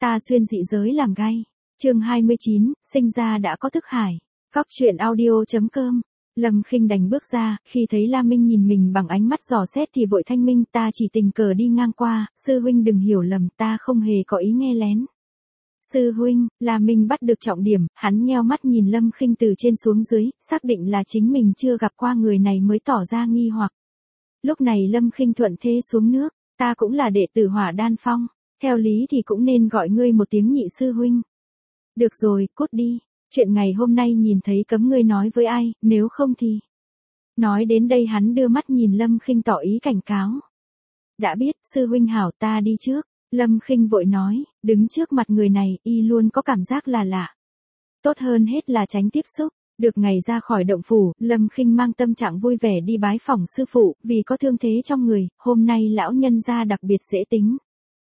Ta xuyên dị giới làm gay. Chương 29, sinh ra đã có thức hải. Góc truyện audio.com. Lâm Khinh đành bước ra, khi thấy La Minh nhìn mình bằng ánh mắt dò xét thì vội thanh minh, ta chỉ tình cờ đi ngang qua, sư huynh đừng hiểu lầm, ta không hề có ý nghe lén. Sư huynh, La Minh bắt được trọng điểm, hắn nheo mắt nhìn Lâm Khinh từ trên xuống dưới, xác định là chính mình chưa gặp qua người này mới tỏ ra nghi hoặc. Lúc này Lâm Khinh thuận thế xuống nước, ta cũng là đệ tử Hỏa Đan Phong, theo lý thì cũng nên gọi ngươi một tiếng nhị sư huynh. Được rồi, cút đi, chuyện ngày hôm nay nhìn thấy cấm ngươi nói với ai, nếu không thì... Nói đến đây hắn đưa mắt nhìn Lâm Khinh tỏ ý cảnh cáo. Đã biết, sư huynh hảo, ta đi trước. Lâm Khinh vội nói, đứng trước mặt người này, y luôn có cảm giác là lạ. Tốt hơn hết là tránh tiếp xúc. Được ngày ra khỏi động phủ, Lâm Khinh mang tâm trạng vui vẻ đi bái phỏng sư phụ, vì có thương thế trong người, hôm nay lão nhân gia đặc biệt dễ tính.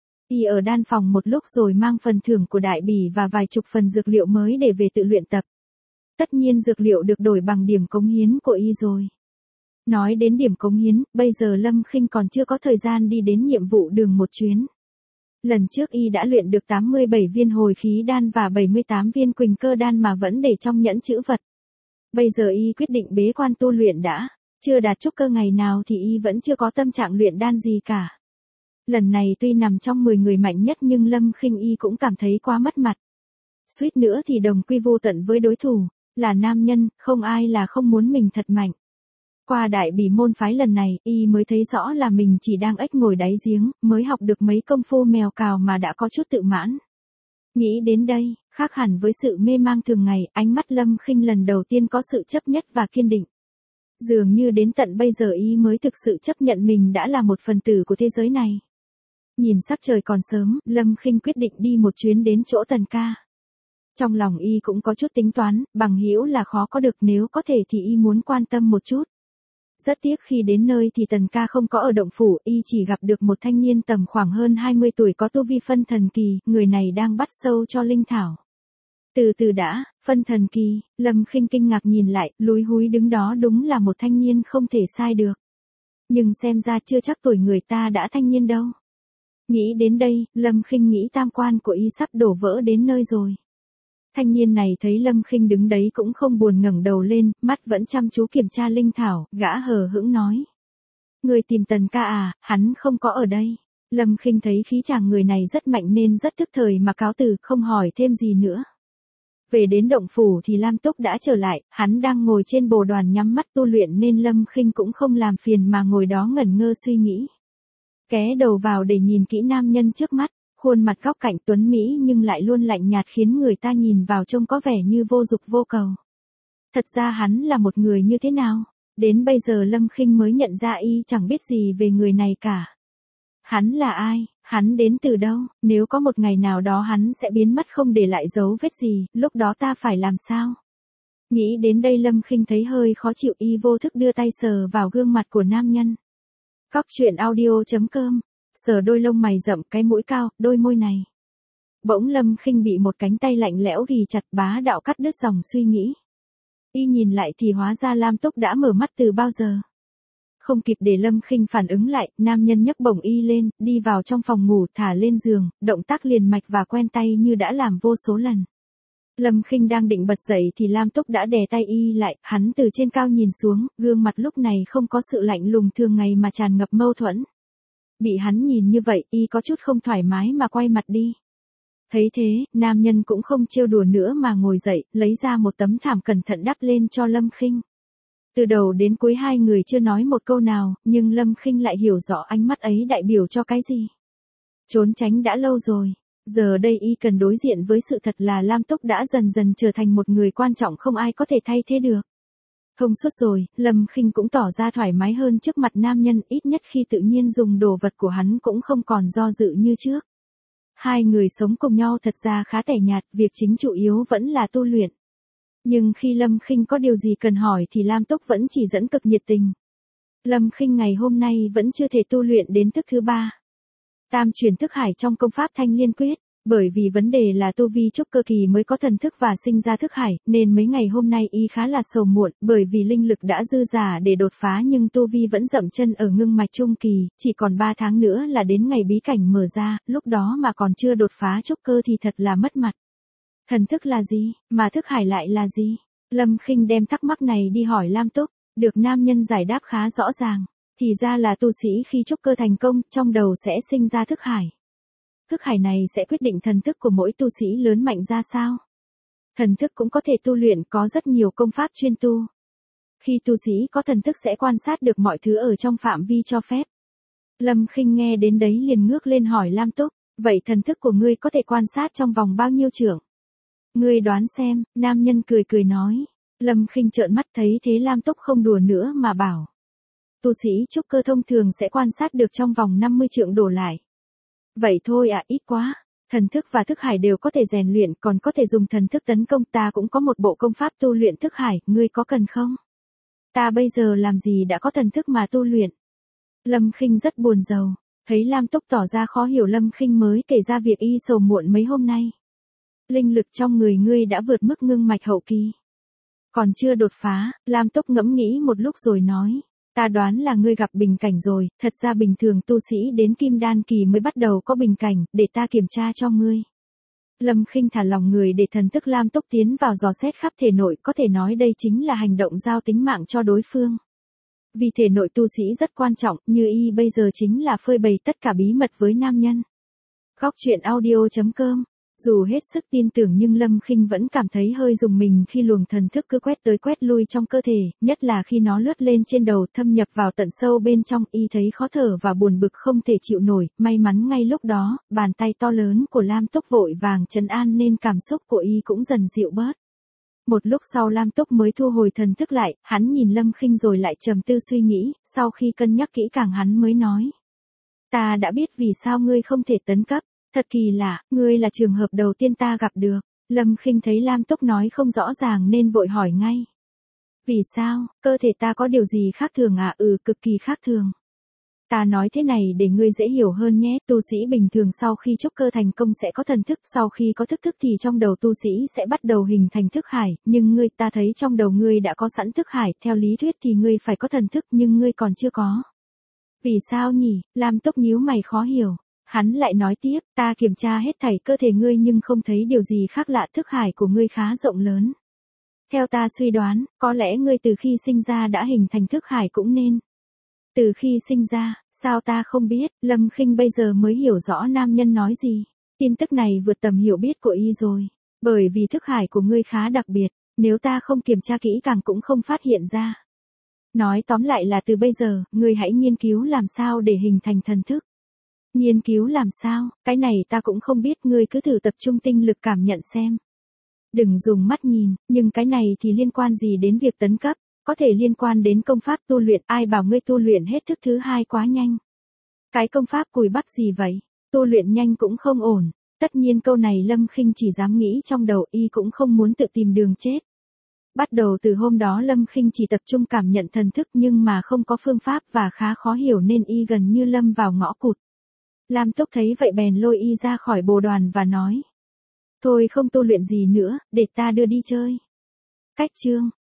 Y ở đan phòng một lúc rồi mang phần thưởng của đại bỉ và vài chục phần dược liệu mới để về tự luyện tập. Tất nhiên dược liệu được đổi bằng điểm cống hiến của y rồi. Nói đến điểm cống hiến, bây giờ Lâm Khinh còn chưa có thời gian đi đến nhiệm vụ đường một chuyến. Lần trước y đã luyện được 87 viên hồi khí đan và 78 viên quỳnh cơ đan mà vẫn để trong nhẫn chữ vật. Bây giờ y quyết định bế quan tu luyện đã, chưa đạt trúc cơ ngày nào thì y vẫn chưa có tâm trạng luyện đan gì cả. Lần này tuy nằm trong 10 người mạnh nhất nhưng Lâm Khinh y cũng cảm thấy quá mất mặt. Suýt nữa thì đồng quy vô tận với đối thủ, là nam nhân, không ai là không muốn mình thật mạnh. Qua đại bỉ môn phái lần này, y mới thấy rõ là mình chỉ đang ếch ngồi đáy giếng, mới học được mấy công phu mèo cào mà đã có chút tự mãn. Nghĩ đến đây, khác hẳn với sự mê mang thường ngày, ánh mắt Lâm Khinh lần đầu tiên có sự chấp nhất và kiên định. Dường như đến tận bây giờ y mới thực sự chấp nhận mình đã là một phần tử của thế giới này. Nhìn sắc trời còn sớm, Lâm Khinh quyết định đi một chuyến đến chỗ Tần ca. Trong lòng y cũng có chút tính toán, bằng hữu là khó có được, nếu có thể thì y muốn quan tâm một chút. Rất tiếc khi đến nơi thì Tần ca không có ở động phủ, y chỉ gặp được một thanh niên tầm khoảng hơn 20 tuổi có tu vi phân thần kỳ, người này đang bắt sâu cho linh thảo. Từ từ đã, phân thần kỳ, Lâm Khinh kinh ngạc nhìn lại, lúi húi đứng đó đúng là một thanh niên không thể sai được. Nhưng xem ra chưa chắc tuổi người ta đã thanh niên đâu. Nghĩ đến đây, Lâm Khinh nghĩ tam quan của y sắp đổ vỡ đến nơi rồi. Thanh niên này thấy Lâm Khinh đứng đấy cũng không buồn ngẩng đầu lên, mắt vẫn chăm chú kiểm tra linh thảo, gã hờ hững nói. Người tìm Tần ca à, hắn không có ở đây. Lâm Khinh thấy khí chàng người này rất mạnh nên rất tức thời mà cáo từ, không hỏi thêm gì nữa. Về đến động phủ thì Lam Túc đã trở lại, hắn đang ngồi trên bồ đoàn nhắm mắt tu luyện nên Lâm Khinh cũng không làm phiền mà ngồi đó ngẩn ngơ suy nghĩ. Ghé đầu vào để nhìn kỹ nam nhân trước mắt, khuôn mặt góc cạnh tuấn mỹ nhưng lại luôn lạnh nhạt khiến người ta nhìn vào trông có vẻ như vô dục vô cầu. Thật ra hắn là một người như thế nào? Đến bây giờ Lâm Khinh mới nhận ra y chẳng biết gì về người này cả. Hắn là ai? Hắn đến từ đâu? Nếu có một ngày nào đó hắn sẽ biến mất không để lại dấu vết gì, lúc đó ta phải làm sao? Nghĩ đến đây Lâm Khinh thấy hơi khó chịu, y vô thức đưa tay sờ vào gương mặt của nam nhân. Góc truyện audio.com. Sờ đôi lông mày rậm, cái mũi cao, đôi môi này. Bỗng Lâm Khinh bị một cánh tay lạnh lẽo ghì chặt, bá đạo cắt đứt dòng suy nghĩ. Y nhìn lại thì hóa ra Lam Túc đã mở mắt từ bao giờ. Không kịp để Lâm Khinh phản ứng lại, nam nhân nhấc bổng y lên, đi vào trong phòng ngủ, thả lên giường, động tác liền mạch và quen tay như đã làm vô số lần. Lâm Khinh đang định bật dậy thì Lam Túc đã đè tay y lại, hắn từ trên cao nhìn xuống, gương mặt lúc này không có sự lạnh lùng thường ngày mà tràn ngập mâu thuẫn. Bị hắn nhìn như vậy, y có chút không thoải mái mà quay mặt đi. Thấy thế, nam nhân cũng không trêu đùa nữa mà ngồi dậy, lấy ra một tấm thảm cẩn thận đắp lên cho Lâm Khinh. Từ đầu đến cuối hai người chưa nói một câu nào, nhưng Lâm Khinh lại hiểu rõ ánh mắt ấy đại biểu cho cái gì. Trốn tránh đã lâu rồi, giờ đây y cần đối diện với sự thật là Lam Túc đã dần dần trở thành một người quan trọng không ai có thể thay thế được. Thông suốt rồi, Lâm Khinh cũng tỏ ra thoải mái hơn trước mặt nam nhân, ít nhất khi tự nhiên dùng đồ vật của hắn cũng không còn do dự như trước. Hai người sống cùng nhau thật ra khá tẻ nhạt, việc chính chủ yếu vẫn là tu luyện. Nhưng khi Lâm Khinh có điều gì cần hỏi thì Lam Túc vẫn chỉ dẫn cực nhiệt tình. Lâm Khinh ngày hôm nay vẫn chưa thể tu luyện đến thức thứ 3. Tam chuyển thức hải trong công pháp Thanh Liên Quyết, Bởi vì vấn đề là tu vi trúc cơ kỳ mới có thần thức và sinh ra thức hải, nên mấy ngày hôm nay y khá là sầu muộn, bởi vì linh lực đã dư giả để đột phá nhưng tu vi vẫn dậm chân ở ngưng mạch trung kỳ, chỉ còn 3 tháng nữa là đến ngày bí cảnh mở ra, lúc đó mà còn chưa đột phá trúc cơ thì thật là mất mặt. Thần thức là gì, mà thức hải lại là gì? Lâm Khinh đem thắc mắc này đi hỏi Lam Túc, được nam nhân giải đáp khá rõ ràng, thì ra là tu sĩ khi trúc cơ thành công, trong đầu sẽ sinh ra thức hải. Thức hải này sẽ quyết định thần thức của mỗi tu sĩ lớn mạnh ra sao. Thần thức cũng có thể tu luyện, có rất nhiều công pháp chuyên tu. Khi tu sĩ có thần thức sẽ quan sát được mọi thứ ở trong phạm vi cho phép. Lâm Khinh nghe đến đấy liền ngước lên hỏi Lam Túc, vậy thần thức của ngươi có thể quan sát trong vòng bao nhiêu trượng? Ngươi đoán xem, nam nhân cười cười nói. Lâm Khinh trợn mắt thấy thế Lam Túc không đùa nữa mà bảo. Tu sĩ trúc cơ thông thường sẽ quan sát được trong vòng 50 trượng đổ lại. Vậy thôi à, ít quá. Thần thức và thức hải đều có thể rèn luyện, còn có thể dùng thần thức tấn công, ta cũng có một bộ công pháp tu luyện thức hải, ngươi có cần không? Ta bây giờ làm gì đã có thần thức mà tu luyện? Lâm Khinh rất buồn rầu, thấy Lam Túc tỏ ra khó hiểu Lâm Khinh mới kể ra việc y sầu muộn mấy hôm nay. Linh lực trong người ngươi đã vượt mức ngưng mạch hậu kỳ. Còn chưa đột phá, Lam Túc ngẫm nghĩ một lúc rồi nói. Ta đoán là ngươi gặp bình cảnh rồi, thật ra bình thường tu sĩ đến kim đan kỳ mới bắt đầu có bình cảnh, để ta kiểm tra cho ngươi. Lâm Khinh thả lòng người để thần thức Lam Túc tiến vào dò xét khắp thể nội, có thể nói đây chính là hành động giao tính mạng cho đối phương. Vì thể nội tu sĩ rất quan trọng, như y bây giờ chính là phơi bày tất cả bí mật với nam nhân. Góc truyện audio.com. Dù hết sức tin tưởng nhưng Lâm Khinh vẫn cảm thấy hơi rùng mình khi luồng thần thức cứ quét tới quét lui trong cơ thể, nhất là khi nó lướt lên trên đầu thâm nhập vào tận sâu bên trong, y thấy khó thở và buồn bực không thể chịu nổi, may mắn ngay lúc đó, bàn tay to lớn của Lam Túc vội vàng trấn an nên cảm xúc của y cũng dần dịu bớt. Một lúc sau Lam Túc mới thu hồi thần thức lại, hắn nhìn Lâm Khinh rồi lại trầm tư suy nghĩ, sau khi cân nhắc kỹ càng hắn mới nói. Ta đã biết vì sao ngươi không thể tấn cấp. Thật kỳ lạ, ngươi là trường hợp đầu tiên ta gặp được. Lâm Khinh thấy Lam Túc nói không rõ ràng nên vội hỏi ngay. Vì sao, cơ thể ta có điều gì khác thường à? Cực kỳ khác thường. Ta nói thế này để ngươi dễ hiểu hơn nhé, tu sĩ bình thường sau khi trúc cơ thành công sẽ có thần thức, sau khi có thức thì trong đầu tu sĩ sẽ bắt đầu hình thành thức hải, nhưng ngươi, ta thấy trong đầu ngươi đã có sẵn thức hải, theo lý thuyết thì ngươi phải có thần thức nhưng ngươi còn chưa có. Vì sao nhỉ? Lam Túc nhíu mày khó hiểu. Hắn lại nói tiếp, ta kiểm tra hết thảy cơ thể ngươi nhưng không thấy điều gì khác lạ, thức hải của ngươi khá rộng lớn. Theo ta suy đoán, có lẽ ngươi từ khi sinh ra đã hình thành thức hải cũng nên. Từ khi sinh ra, sao ta không biết? Lâm Khinh bây giờ mới hiểu rõ nam nhân nói gì. Tin tức này vượt tầm hiểu biết của y rồi. Bởi vì thức hải của ngươi khá đặc biệt, nếu ta không kiểm tra kỹ càng cũng không phát hiện ra. Nói tóm lại là từ bây giờ, ngươi hãy nghiên cứu làm sao để hình thành thần thức. Nghiên cứu làm sao, cái này ta cũng không biết, ngươi cứ thử tập trung tinh lực cảm nhận xem. Đừng dùng mắt nhìn, nhưng cái này thì liên quan gì đến việc tấn cấp, có thể liên quan đến công pháp tu luyện, ai bảo ngươi tu luyện hết thức thứ hai quá nhanh. Cái công pháp cùi bắp gì vậy, tu luyện nhanh cũng không ổn. Tất nhiên câu này Lâm Khinh chỉ dám nghĩ trong đầu, y cũng không muốn tự tìm đường chết. Bắt đầu từ hôm đó Lâm Khinh chỉ tập trung cảm nhận thần thức nhưng mà không có phương pháp và khá khó hiểu nên y gần như lâm vào ngõ cụt. Lam Túc thấy vậy bèn lôi y ra khỏi bồ đoàn và nói. Thôi không tu luyện gì nữa, để ta đưa đi chơi. Cách chương